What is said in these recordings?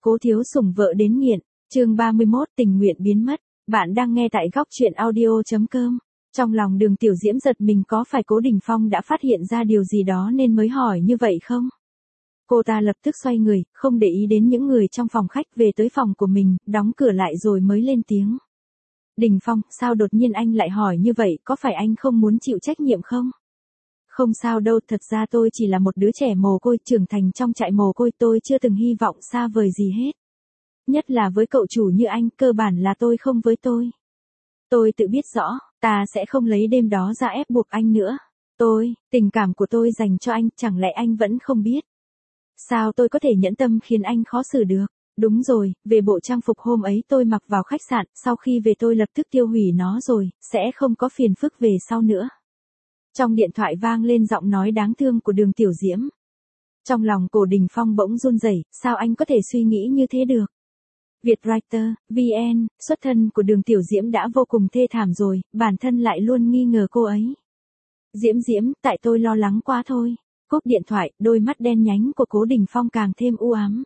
Cố Thiếu Sủng vợ đến nghiện, chương 31 tình nguyện biến mất. Bạn đang nghe tại góc truyện audio.com. Trong lòng Đường Tiểu Diễm giật mình, có phải Cố Đình Phong đã phát hiện ra điều gì đó nên mới hỏi như vậy không? Cô ta lập tức xoay người, không để ý đến những người trong phòng khách, về tới phòng của mình, đóng cửa lại rồi mới lên tiếng. Đình Phong, sao đột nhiên anh lại hỏi như vậy, có phải anh không muốn chịu trách nhiệm không? Không sao đâu, thật ra tôi chỉ là một đứa trẻ mồ côi trưởng thành trong trại mồ côi, tôi chưa từng hy vọng xa vời gì hết. Nhất là với cậu chủ như anh, cơ bản là tôi không với tôi. Tôi tự biết rõ, ta sẽ không lấy đêm đó ra ép buộc anh nữa. Tình cảm của tôi dành cho anh, chẳng lẽ anh vẫn không biết? Sao tôi có thể nhẫn tâm khiến anh khó xử được? Đúng rồi, về bộ trang phục hôm ấy tôi mặc vào khách sạn, sau khi về tôi lập tức tiêu hủy nó rồi, sẽ không có phiền phức về sau nữa. Trong điện thoại vang lên giọng nói đáng thương của Đường Tiểu Diễm. Trong lòng Cố Đình Phong bỗng run rẩy, sao anh có thể suy nghĩ như thế được? Vietwriter, VN, xuất thân của Đường Tiểu Diễm đã vô cùng thê thảm rồi, bản thân lại luôn nghi ngờ cô ấy. Diễm, tại tôi lo lắng quá thôi. Cúp điện thoại, đôi mắt đen nhánh của Cố Đình Phong càng thêm u ám.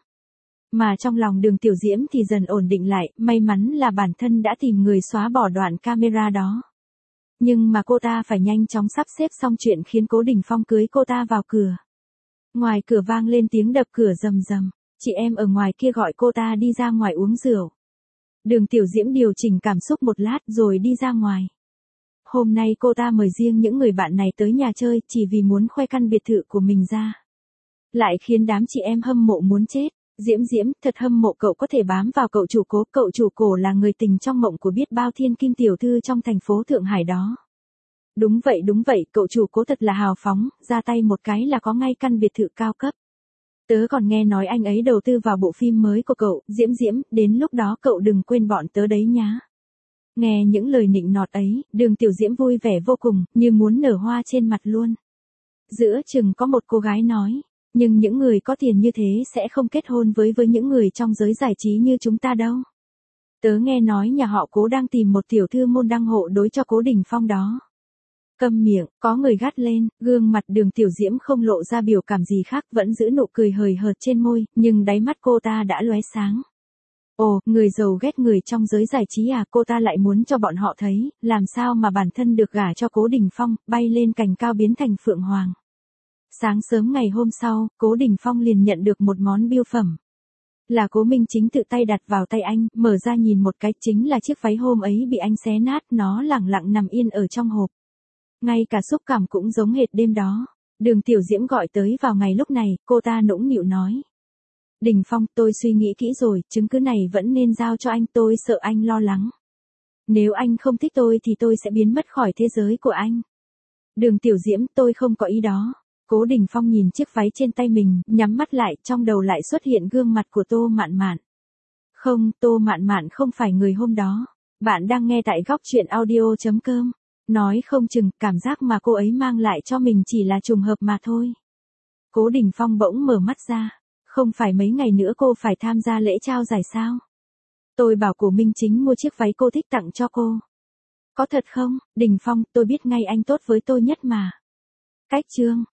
Mà trong lòng Đường Tiểu Diễm thì dần ổn định lại, may mắn là bản thân đã tìm người xóa bỏ đoạn camera đó. Nhưng mà cô ta phải nhanh chóng sắp xếp xong chuyện khiến Cố Đình Phong cưới cô ta vào cửa. Ngoài cửa vang lên tiếng đập cửa rầm rầm, chị em ở ngoài kia gọi cô ta đi ra ngoài uống rượu. Đường Tiểu Diễm điều chỉnh cảm xúc một lát rồi đi ra ngoài. Hôm nay cô ta mời riêng những người bạn này tới nhà chơi chỉ vì muốn khoe căn biệt thự của mình ra. Lại khiến đám chị em hâm mộ muốn chết. Diễm, thật hâm mộ cậu có thể bám vào cậu chủ Cố là người tình trong mộng của biết bao thiên kim tiểu thư trong thành phố Thượng Hải đó. Đúng vậy, cậu chủ Cố thật là hào phóng, ra tay một cái là có ngay căn biệt thự cao cấp. Tớ còn nghe nói anh ấy đầu tư vào bộ phim mới của cậu, Diễm, đến lúc đó cậu đừng quên bọn tớ đấy nhá. Nghe những lời nịnh nọt ấy, Đường Tiểu Diễm vui vẻ vô cùng, như muốn nở hoa trên mặt luôn. Giữa chừng có một cô gái nói, nhưng những người có tiền như thế sẽ không kết hôn với những người trong giới giải trí như chúng ta đâu. Tớ nghe nói nhà họ Cố đang tìm một tiểu thư môn đăng hộ đối cho Cố Đình Phong đó. Câm miệng, có người gắt lên, gương mặt Đường Tiểu Diễm không lộ ra biểu cảm gì khác, vẫn giữ nụ cười hời hợt trên môi, nhưng đáy mắt cô ta đã lóe sáng. Ồ, người giàu ghét người trong giới giải trí à, cô ta lại muốn cho bọn họ thấy, làm sao mà bản thân được gả cho Cố Đình Phong, bay lên cành cao biến thành phượng hoàng. Sáng sớm ngày hôm sau, Cố Đình Phong liền nhận được một món bưu phẩm. Là Cố Minh Chính tự tay đặt vào tay anh, mở ra nhìn một cái, chính là chiếc váy hôm ấy bị anh xé nát, nó lẳng lặng nằm yên ở trong hộp. Ngay cả xúc cảm cũng giống hệt đêm đó. Đường Tiểu Diễm gọi tới vào ngày lúc này, cô ta nũng nịu nói. Đình Phong, tôi suy nghĩ kỹ rồi, chứng cứ này vẫn nên giao cho anh, tôi sợ anh lo lắng. Nếu anh không thích tôi thì tôi sẽ biến mất khỏi thế giới của anh. Đường Tiểu Diễm, tôi không có ý đó. Cố Đình Phong nhìn chiếc váy trên tay mình, nhắm mắt lại, trong đầu lại xuất hiện gương mặt của Tô Mạn Mạn. Không, Tô Mạn Mạn không phải người hôm đó. Bạn đang nghe tại góc truyện audio.com. Nói không chừng, cảm giác mà cô ấy mang lại cho mình chỉ là trùng hợp mà thôi. Cố Đình Phong bỗng mở mắt ra. Không phải mấy ngày nữa cô phải tham gia lễ trao giải sao? Tôi bảo Cố Minh Chính mua chiếc váy cô thích tặng cho cô. Có thật không? Đình Phong, tôi biết ngay anh tốt với tôi nhất mà. Cách chương.